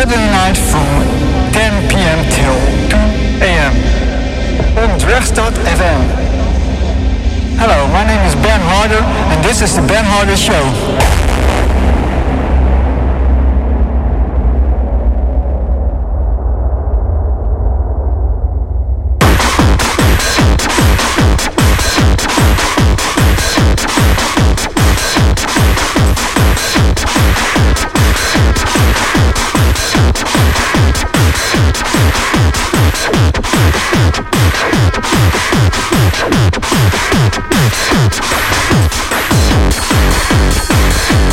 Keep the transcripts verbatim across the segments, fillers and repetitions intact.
Saturday night from ten p.m. till two a.m. on Dragstad F M. Hello, my name is Ben Harder and this is the Ben Harder Show. We'll be right back.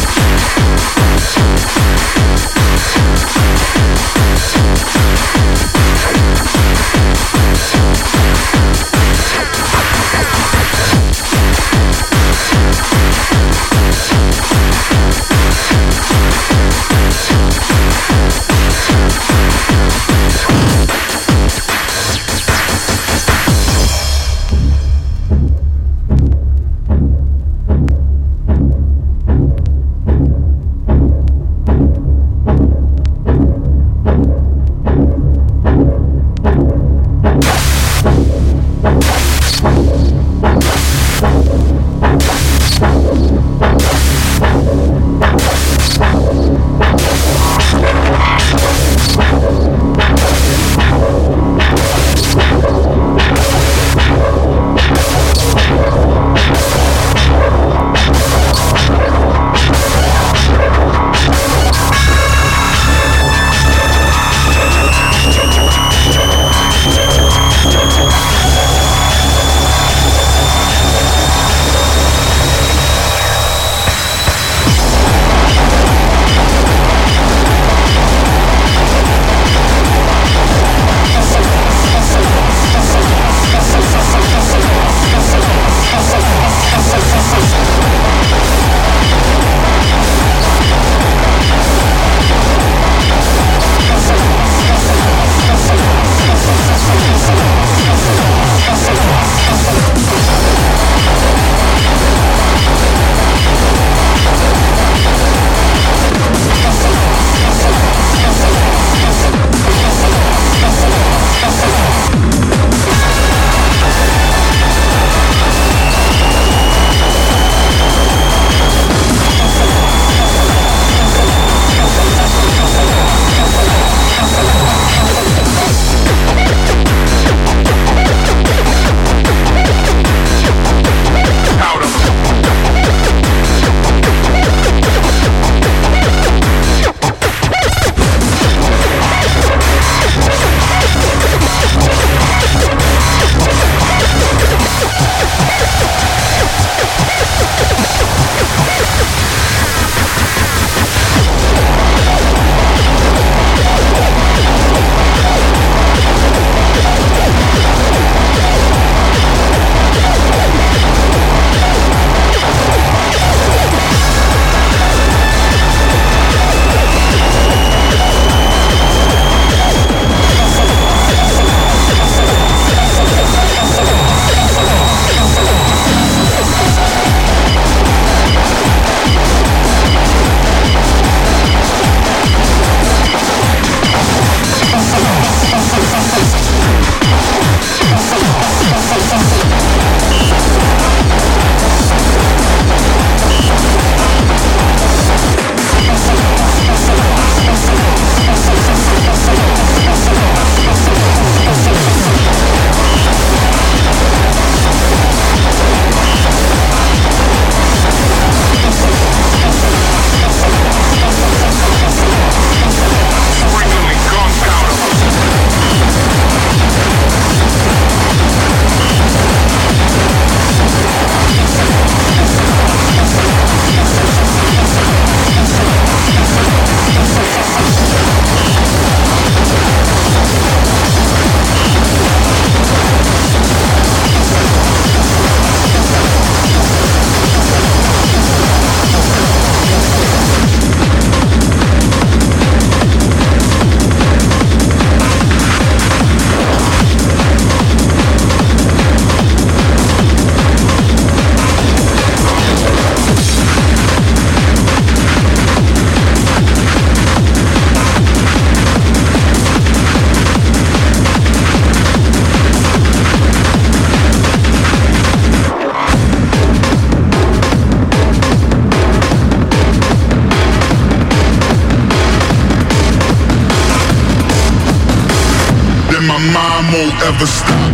and my mind won't ever stop.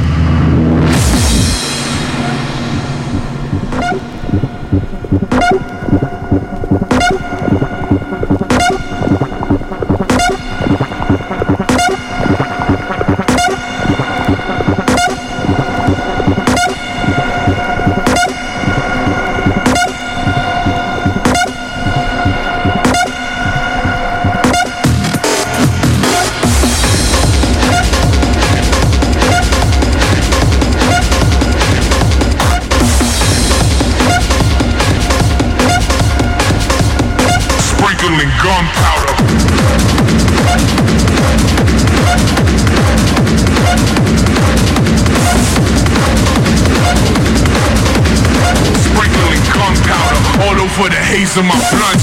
For the haze of my blood.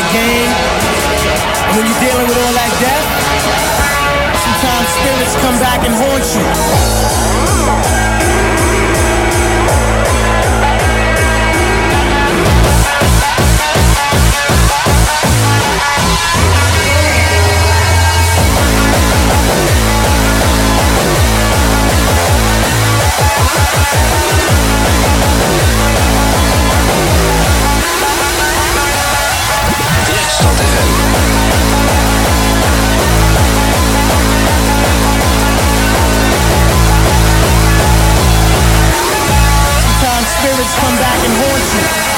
game. And when you're dealing with all that death, sometimes spirits come back and haunt you. Spirits come back and haunt you.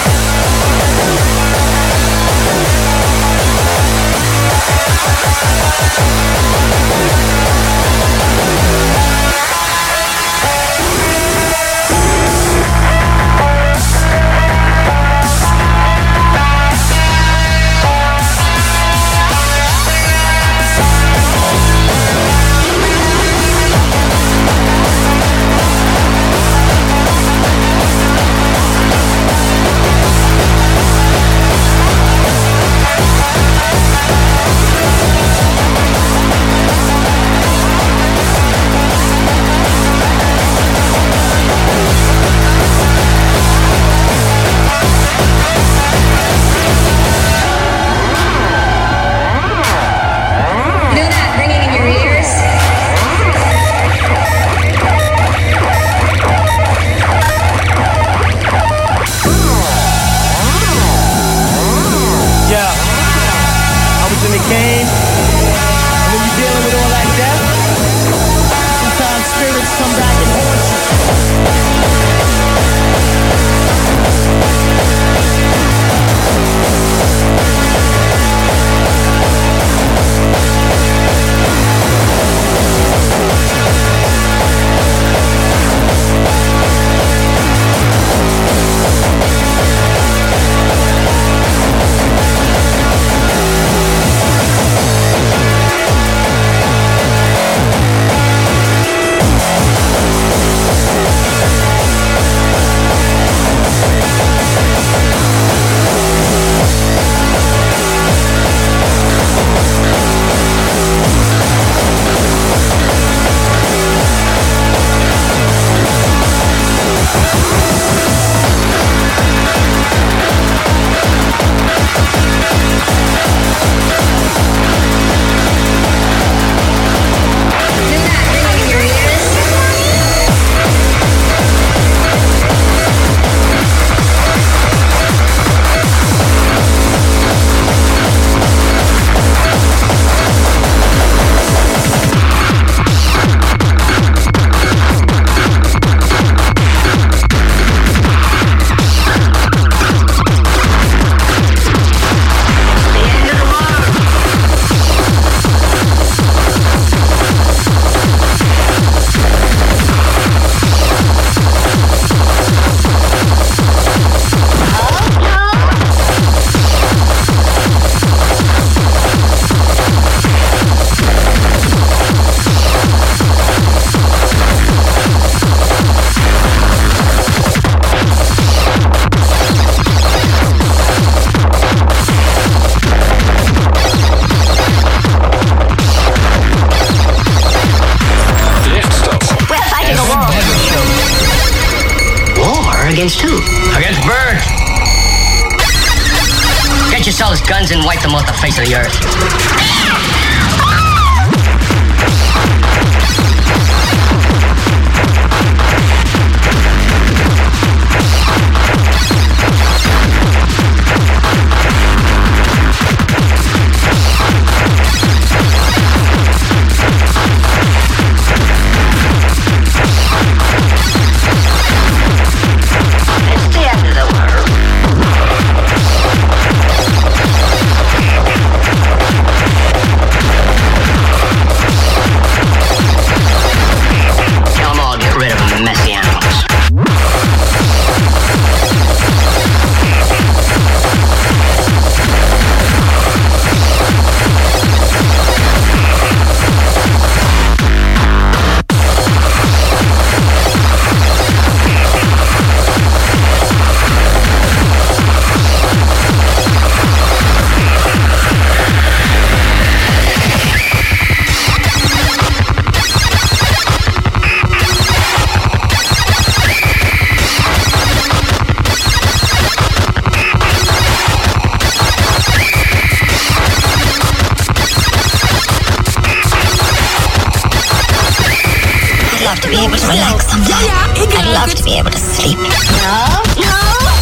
Against who? Against birds. Get yourselves guns and wipe them off the face of the earth. be able to relax sometime. I'd love to be able to sleep. No, no.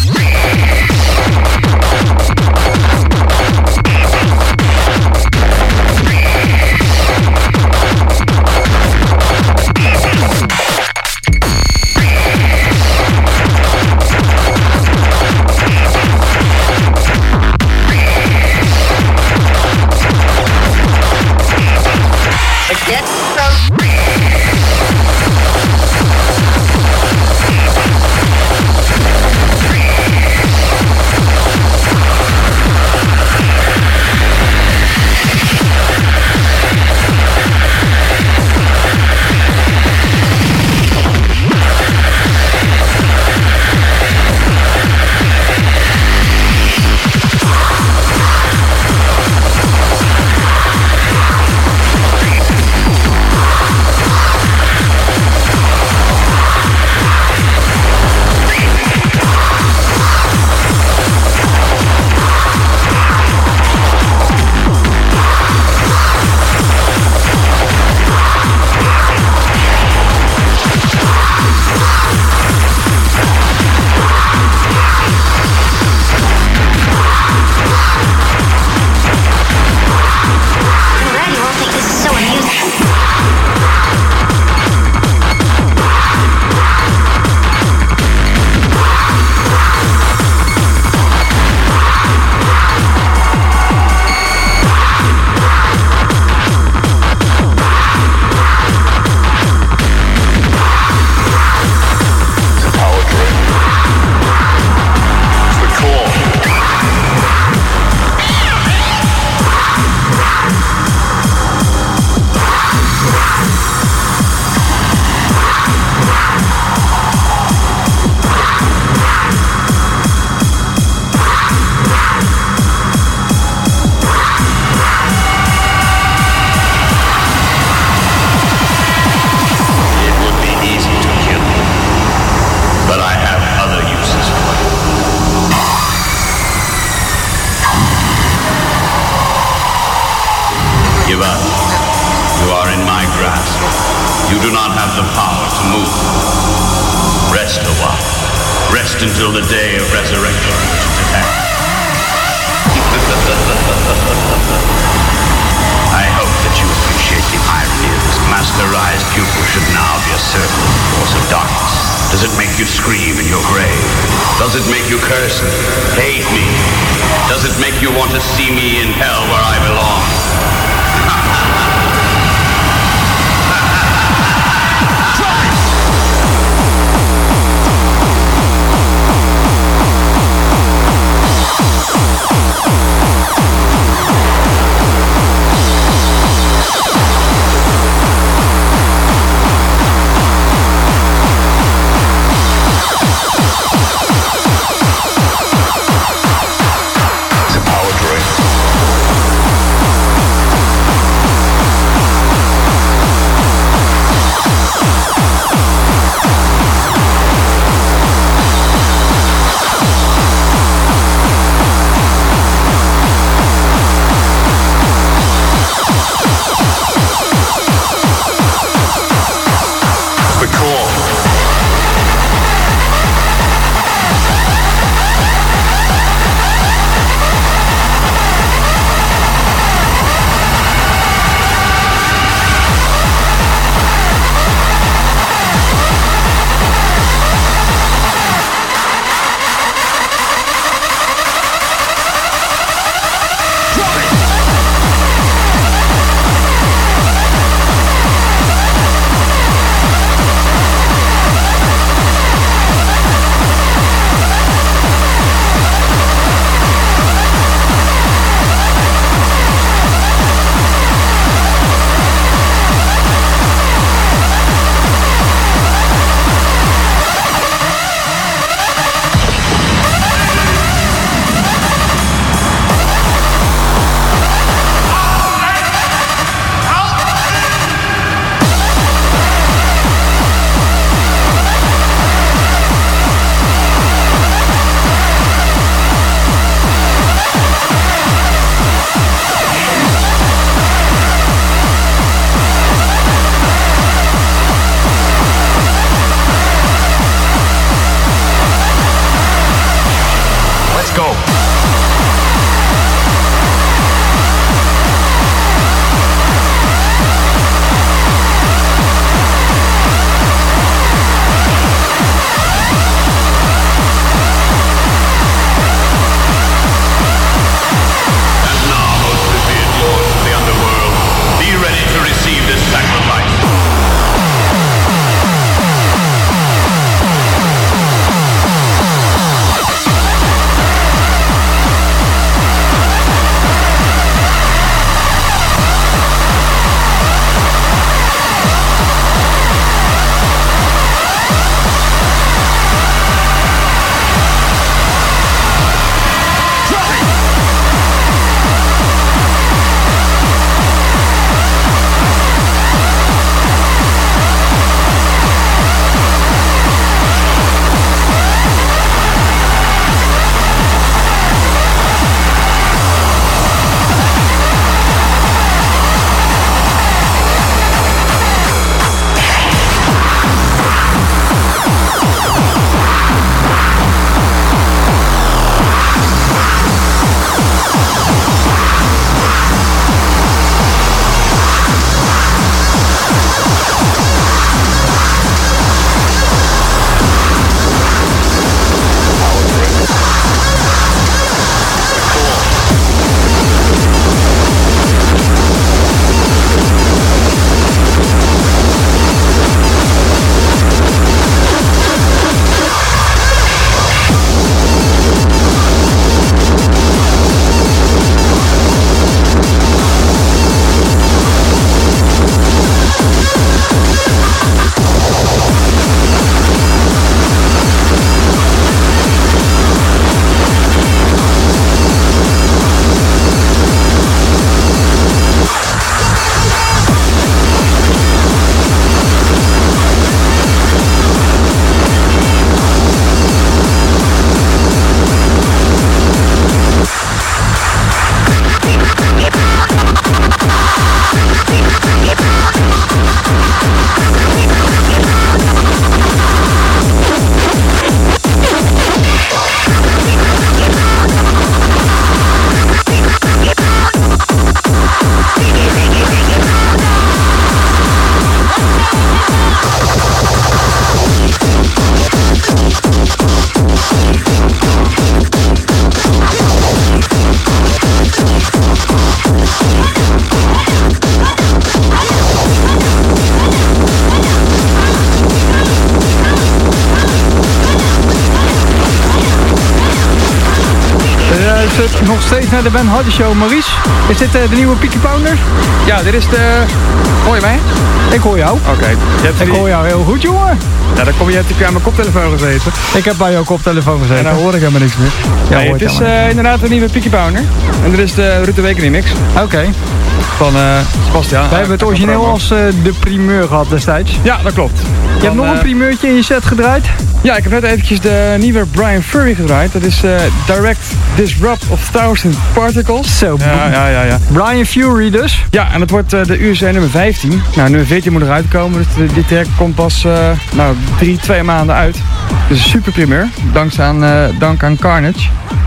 Forget some. Until the day of resurrection. I hope that you appreciate the irony of this masterized pupil should now be a servant of the force of darkness. Does it make you scream in your grave? Does it make you curse me, hate me? Does it make you want to see me in hell where I belong? Power Drink. luistert nog steeds naar de Ben Hardy Show. Maurice, is dit uh, de nieuwe Peaky Pounder? Ja, dit is de... Hoor je mij? Ik hoor jou. Oké. Okay. Ik hoor jou heel goed, jongen. Ja, dan kom je natuurlijk aan mijn koptelefoon gezeten. Ik heb bij jouw koptelefoon gezeten. En dan hoor ik helemaal niks meer. Ja, nee, het is uh, inderdaad een nieuwe Peaky Pounder. En dit is de Ruud de Week remix. Oké. Okay. Van uh, Sebastian. Wij hebben het origineel als uh, de primeur gehad destijds. Ja, dat klopt. Je Van, hebt nog uh, een primeurtje in je set gedraaid? Ja, ik heb net eventjes de nieuwe Brian Furry gedraaid. Dat is uh, Direct Disrupt of Thousand Particles. Zo. Ja, ja, ja, ja. Brian Fury dus. Ja, en dat wordt uh, de U S A nummer vijftien. Nou, nummer veertien moet eruit komen. Dus de, die track komt pas uh, nou, drie, twee maanden uit. Dus een super primeur. Dankzij aan, uh, dank aan Carnage.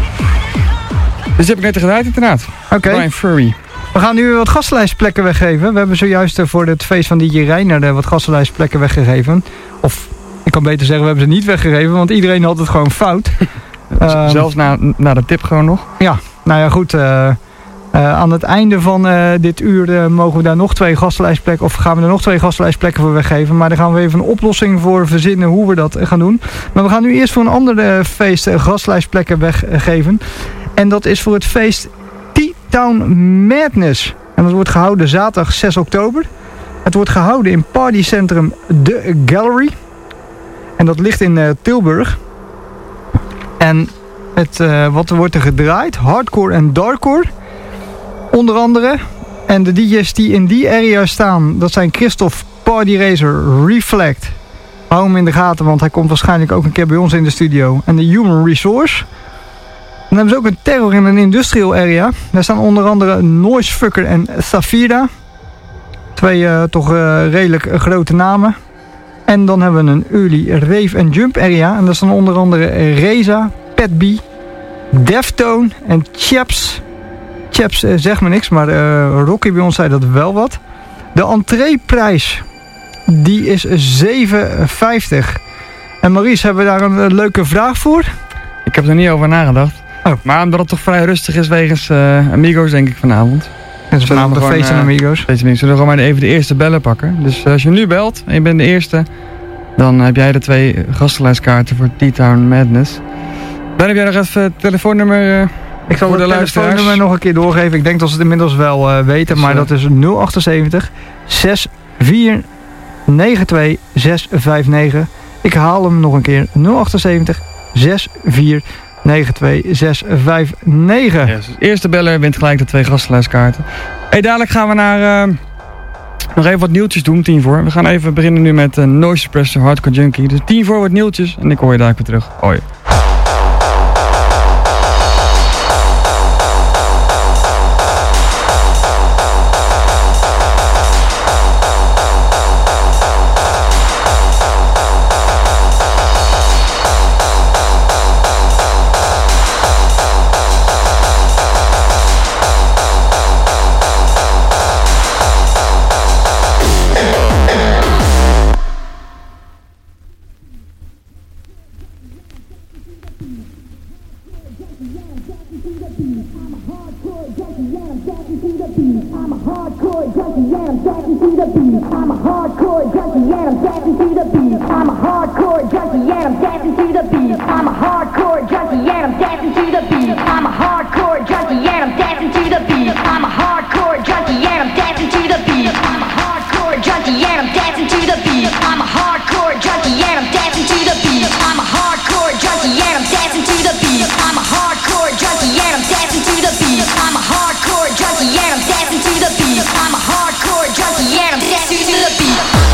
Dus die heb ik net gedraaid inderdaad. Oké. Okay. Brian Furry. We gaan nu wat gastenlijstplekken weggeven. We hebben zojuist voor het feest van D J Reiner wat gastenlijstplekken weggegeven. Of, ik kan beter zeggen, we hebben ze niet weggegeven, want iedereen had het gewoon fout. um, Zelfs na, na de tip gewoon nog? Ja, nou ja goed. Uh, uh, aan het einde van uh, dit uur uh, mogen we daar nog twee gastenlijstplekken, of gaan we er nog twee gastenlijstplekken voor weggeven. Maar daar gaan we even een oplossing voor verzinnen hoe we dat gaan doen. Maar we gaan nu eerst voor een ander feest uh, gastenlijstplekken weggeven. En dat is voor het feest T-Town Madness. En dat wordt gehouden zaterdag zes oktober. Het wordt gehouden in partycentrum The Gallery. En dat ligt in uh, Tilburg. En het, uh, wat er wordt er gedraaid? Hardcore en darkcore. Onder andere. En de D J's die in die area staan, dat zijn Christophe, Party Racer, Reflect. Hou hem in de gaten, want hij komt waarschijnlijk ook een keer bij ons in de studio. En de Human Resource. Dan hebben ze ook een terror in een industrial area. Daar staan onder andere Noisefucker en Safira. Twee uh, toch uh, redelijk uh, grote namen. En dan hebben we een early rave and jump area. En daar staan onder andere Reza, Pat B, Deftone en Chaps. Chaps uh, zegt me niks, maar uh, Rocky bij ons zei dat wel wat. De entreeprijs, die is zeven vijftig. En Maurice, hebben we daar een uh, leuke vraag voor? Ik heb er niet over nagedacht. Oh. Maar omdat het toch vrij rustig is wegens uh, Amigos, denk ik, vanavond. Het is vanavond een feest en Amigos. Zullen we gewoon maar even de eerste bellen pakken. Dus uh, als je nu belt en je bent de eerste, dan heb jij de twee gastenlijstkaarten voor T-Town Madness. Dan heb jij nog even het telefoonnummer uh, Ik zal voor het de telefoonnummer nog een keer doorgeven. Ik denk dat ze het inmiddels wel uh, weten, dus, maar uh, dat is nul achtenzeventig zes vier negen twee zes vijf negen. Ik haal hem nog een keer. nul achtenzeventig zes vier negen twee zes vijf negen. Yes, dus de eerste beller wint gelijk de twee gastenlijstkaarten. Hey, dadelijk gaan we naar uh, nog even wat nieuwtjes doen, tien voor. We gaan even beginnen nu met uh, Noise Suppressor Hardcore Junkie. Dus tien voor wat nieuwtjes en ik hoor je daar weer terug. Hoi. Junkie, yeah, I'm dancing to the beat. I'm a hardcore junkie, yeah, I'm dancing to the beat.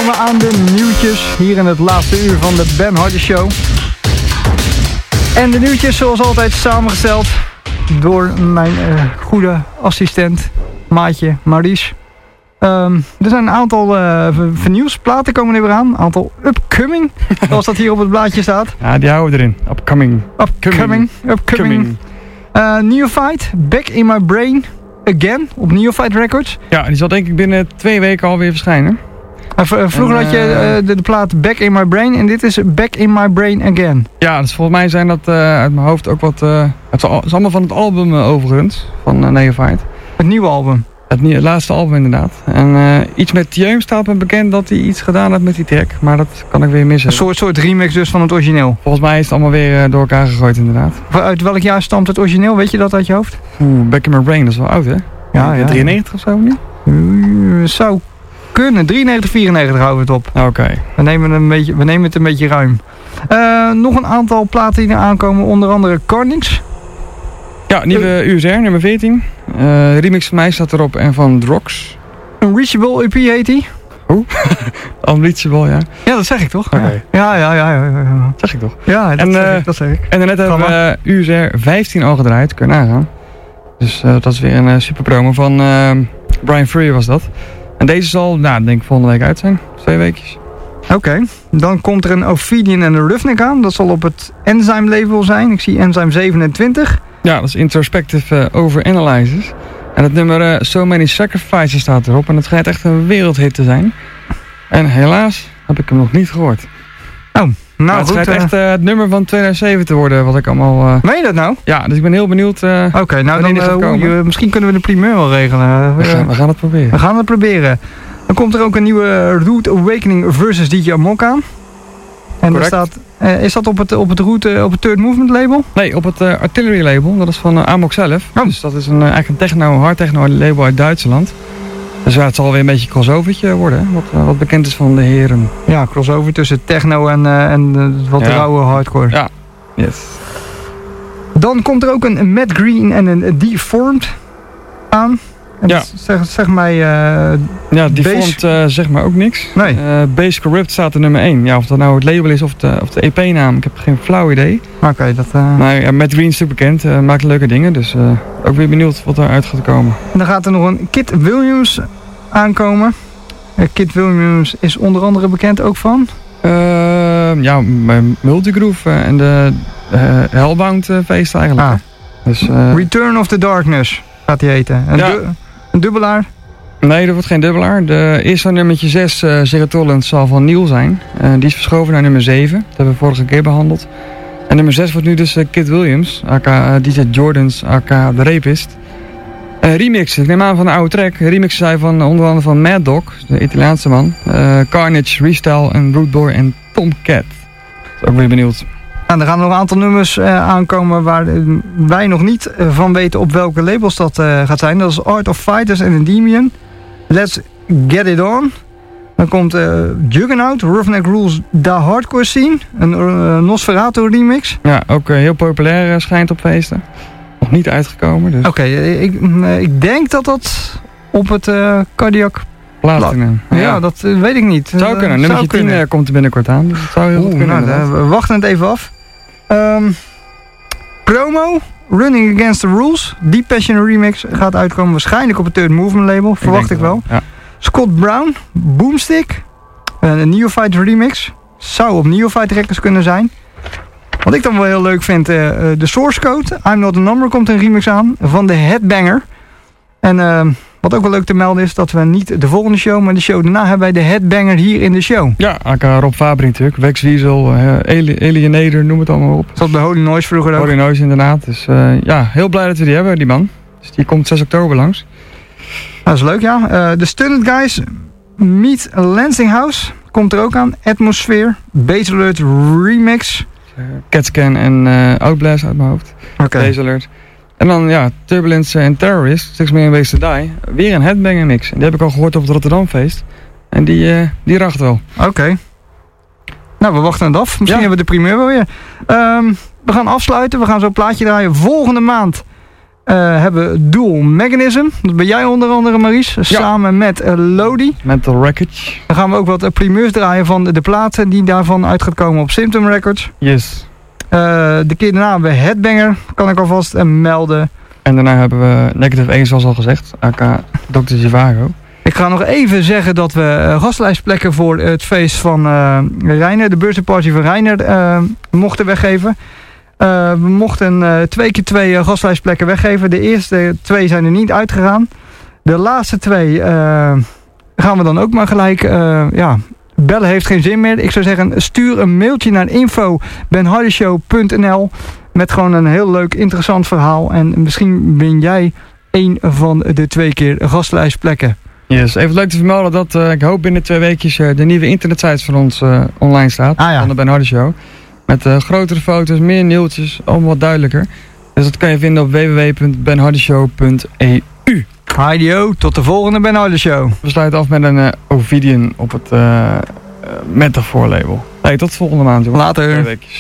komen we aan de nieuwtjes hier in het laatste uur van de Ben Hardy Show. En de nieuwtjes zoals altijd samengesteld door mijn uh, goede assistent, maatje Maurice. Um, er zijn een aantal uh, vernieuwsplaten komen er weer aan. Een aantal upcoming, zoals dat hier op het blaadje staat. Ja, die houden we erin. Upcoming. Upcoming. Upcoming. Uh, Neophyte, Back in My Brain Again, op Neophyte Records. Ja, die zal denk ik binnen twee weken alweer verschijnen. Uh, vroeger en, uh, had je uh, de, de plaat Back in My Brain en dit is Back in My Brain Again. Ja, dus volgens mij zijn dat uh, uit mijn hoofd ook wat... Uh, het is allemaal van het album uh, overigens, van uh, Neophyte. Het nieuwe album. Het, het laatste album inderdaad. En uh, iets met Tjeum staat me bekend dat hij iets gedaan heeft met die track. Maar dat kan ik weer missen. Een soort, soort remix dus van het origineel. Volgens mij is het allemaal weer uh, door elkaar gegooid inderdaad. Uit welk jaar stamt het origineel? Weet je dat uit je hoofd? Oeh, Back in My Brain, dat is wel oud hè? Ja, ja. drieënnegentig of zo niet? Uh, zou kunnen. drieënnegentig, vierennegentig houden we het op. Oké. Okay. We, nemen een beetje, we nemen het een beetje ruim. Uh, nog een aantal platen die er aankomen. Onder andere Carnix. Ja, nieuwe U S R, nummer veertien. Uh, remix van mij staat erop en van Drox. Unreachable E P heet die. Hoe? Unreachable, ja. Ja, dat zeg ik toch? Okay. Ja, ja, ja. ja, ja, ja. Dat zeg ik toch? Ja, dat, en, zeg, uh, ik, dat zeg ik. En daarnet hebben we uh, U S R vijftien al gedraaid, kun je nagaan. Dus uh, dat is weer een uh, super promo van uh, Brian Fury was dat. En deze zal, nou, denk ik volgende week uit zijn. Twee weekjes. Oké, okay. Dan komt er een Ophidian en een Roughneck aan. Dat zal op het Enzyme label zijn. Ik zie Enzyme zevenentwintig. Ja, dat is Introspective uh, Overanalysis. En het nummer uh, So Many Sacrifices staat erop. En het schijnt echt een wereldhit te zijn. En helaas heb ik hem nog niet gehoord. Oh, nou maar het goed. schijnt uh... echt uh, het nummer van tweeduizend zeven te worden, wat ik allemaal... Uh... Meen je dat nou? Ja, dus ik ben heel benieuwd uh, Oké, okay, nou dan uh, uh, misschien kunnen we de primeur wel regelen. We gaan, we gaan het proberen. We gaan het proberen. Dan komt er ook een nieuwe Root Awakening versus D J Amok aan. En er staat, uh, is dat op het, op het Root, op het Third Movement label? Nee, op het uh, Artillery label. Dat is van uh, Amok zelf. Oh. Dus dat is een, uh, eigenlijk een techno, hard techno label uit Duitsland. Dus ja, het zal weer een beetje een crossovertje worden, hè? Wat, uh, wat bekend is van de heren. Ja, crossover tussen techno en, uh, en uh, wat ja. rauwe hardcore. Ja, yes. Dan komt er ook een Matt Green en een Deformed aan. En ja. Zeg, zeg mij... Uh, ja, Deformed uh, zeg maar ook niks. Nee. Uh, Base Corrupt staat er nummer één. Ja, of dat nou het label is of de, of de E P-naam, ik heb geen flauw idee. Oké, okay, dat... Uh... Maar ja, Matt Green is natuurlijk bekend, uh, maakt leuke dingen. Dus uh, ook weer benieuwd wat eruit gaat komen. En dan gaat er nog een Kid Williams aankomen. Uh, Kid Williams is onder andere bekend ook van... Uh, ja, Multigroove uh, en de uh, Hellbound uh, feest eigenlijk. Ah. Dus, uh, Return of the Darkness gaat die heten. Een, ja. du een dubbelaar? Nee, dat wordt geen dubbelaar. De eerste nummertje zes, uh, Serotonin, zal van Neil zijn. Uh, die is verschoven naar nummer zeven. Dat hebben we vorige keer behandeld. En nummer zes wordt nu dus uh, Kid Williams, aka uh, D J Jordans, aka The Rapist. Uh, remix, ik neem aan van de oude track. Remixen zijn van uh, onder andere van Mad Dog, de Italiaanse man. Uh, Carnage, Restyle en Rude Boy en Tomcat. Dat is ook weer benieuwd. Nou, er gaan nog een aantal nummers uh, aankomen waar uh, wij nog niet uh, van weten op welke labels dat uh, gaat zijn. Dat is Art of Fighters en Endymion. Let's Get It On. Dan komt uh, Juggernaut, Roughneck Rules, The Hardcore Scene. Een uh, Nosferatu remix. Ja, ook uh, heel populair uh, schijnt op feesten. Nog niet uitgekomen. Dus. Oké, okay, ik, uh, ik denk dat dat op het uh, Cardiac... Platinum. Ja, ja, dat uh, weet ik niet. Zou kunnen. Uh, Nummer zou tien uh, komt er binnenkort aan. Dus het zou heel Oeh, goed kunnen. Nou, we wachten het even af. Um, promo, Running Against the Rules. Deep Passion remix gaat uitkomen waarschijnlijk op het Third Movement label. Verwacht ik, ik wel. Ja. Scott Brown, Boomstick. Een Neophyte remix. Zou op Neophyte Records kunnen zijn. Wat ik dan wel heel leuk vind, uh, de Source Code. I'm Not A Number komt een remix aan. Van de Headbanger. En uh, wat ook wel leuk te melden is dat we niet de volgende show, maar de show daarna hebben wij de Headbanger hier in de show. Ja, aka Rob Fabri natuurlijk. Wex Wiesel, uh, Alienator, noem het allemaal op. Zat bij Holy Noise vroeger ook. Holy Noise inderdaad. Dus uh, ja, heel blij dat we die hebben, die man. Dus die komt zes oktober langs. Dat is leuk, ja. Uh, de Stunned Guys Meet Lansing House komt er ook aan. Atmosphere, Base Alert Remix. Uh, Catscan en uh, Outblast uit mijn hoofd. Oké. Okay. Base Alert. En dan ja, Turbulence en Terrorist, Six Million Ways to Die. Weer een headbanger mix. Die heb ik al gehoord op het Rotterdamfeest. En die, uh, die racht wel. Oké. Okay. Nou, we wachten het af. Misschien ja. hebben we de primeur wel weer. Um, we gaan afsluiten. We gaan zo'n plaatje draaien. Volgende maand uh, hebben we Dual Mechanism. Dat ben jij onder andere, Maurice. Samen met uh, Lodi. Mental Wreckage. Dan gaan we ook wat uh, primeurs draaien van de, de platen die daarvan uit gaat komen op Symptom Records. Yes. Uh, de keer daarna hebben we Headbanger, kan ik alvast uh, melden. En daarna hebben we Negative één, zoals al gezegd. aka dokter Zhivago. Ik ga nog even zeggen dat we uh, gastlijstplekken voor het feest van uh, Reiner, de birthday party van Reiner, uh, mochten weggeven. Uh, we mochten uh, twee keer twee uh, gastlijstplekken weggeven. De eerste twee zijn er niet uitgegaan. De laatste twee uh, gaan we dan ook maar gelijk... Uh, ja, bellen heeft geen zin meer. Ik zou zeggen, stuur een mailtje naar info punt benhardeshow punt n l met gewoon een heel leuk, interessant verhaal. En misschien win jij één van de twee keer gastlijstplekken. Yes, even leuk te vermelden dat uh, ik hoop binnen twee weekjes uh, de nieuwe internetsite van ons uh, online staat. Ah, ja. Van de Ben Hardy Show. Met uh, grotere foto's, meer nieuwtjes, allemaal wat duidelijker. Dus dat kan je vinden op w w w punt benhardeshow punt e u. Heidio, tot de volgende Ben Hardy Show. We sluiten af met een uh, Ovidian op het uh, uh, Metaphor label. Hey, tot volgende maand, jongen. Later. Twee weekjes.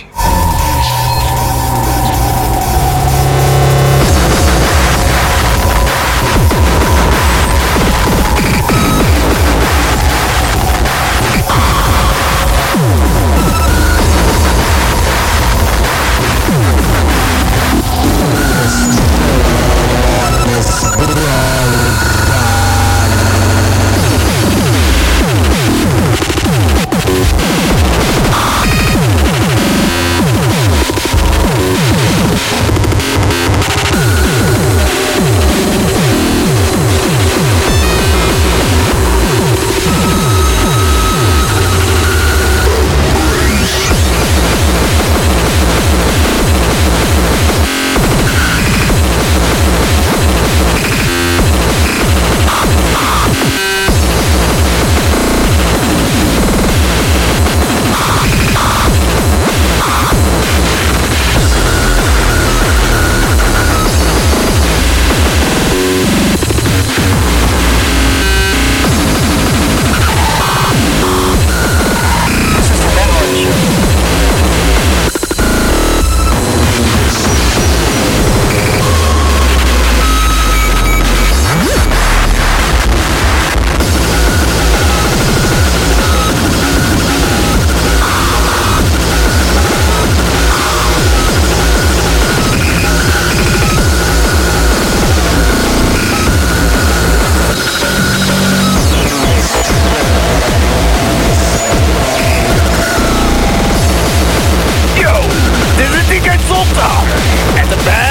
Zondag. En de band